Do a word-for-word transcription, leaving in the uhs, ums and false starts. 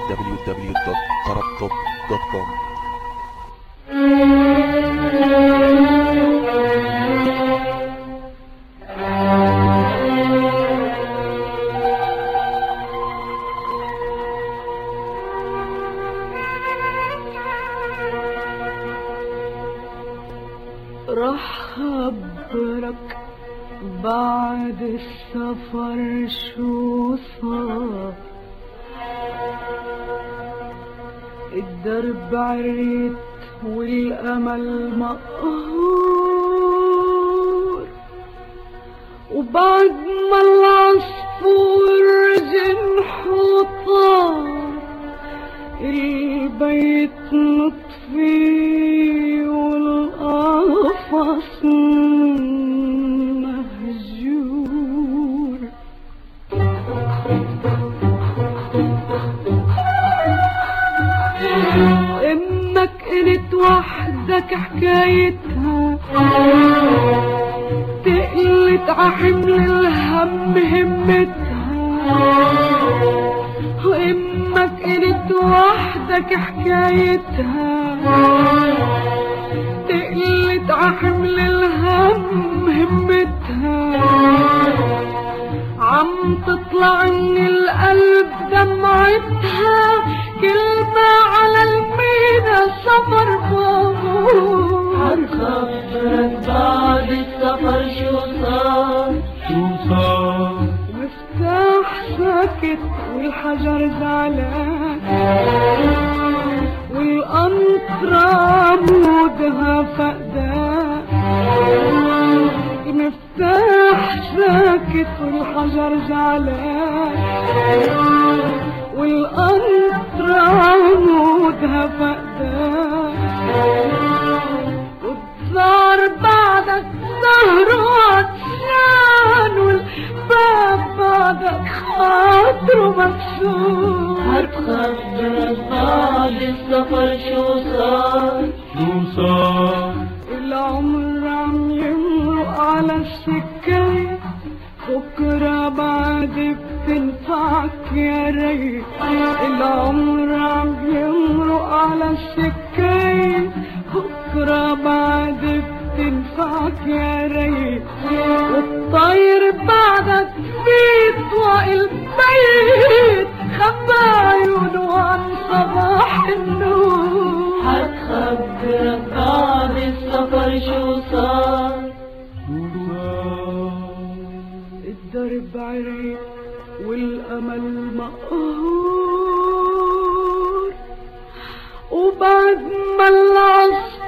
دبليو دبليو دوت طرب توب دوت كوم. راح خبرك بعد السفر شو صار، الدرب عريت والأمل مقهور، وبعد ما العصفور جنحه طار البيت مطفي والقفص مهجور. امك قلت وحدك حكايتها، تقلت عحمل الهم همتها، وامك قلت وحدك حكايتها، تقلت عحمل الهم همتها، عم تطلع من القلب دمعتها، كلمة على المينا سفر بابور. هتخبرك بعد السفر شو صار شو صار، مفتاح ساكت والحجر زعلان، والقنطرة عمودها فقدان، مفتاح ساكت والحجر زعلان، والقنطرة عمودها فقدان، والزار بعدك زهر وعطشان، والباب بعدك خاطره مكسور. هتخبرك بعد السفر شو صار شو صار، العمر عم يمرق على السكاية، بكرة بعد بتنفعك يا ريت. العمر عم يمرق على السكاية، بكرة بعد بتنفعك يا ريت. والطير بعدك بيطوى البيت، خبى عيونه عن صباح النور. هتخبرك بعد السفر شو صار شو صار، الدرب عريق والأمل مقهور، وبعد ما العصفور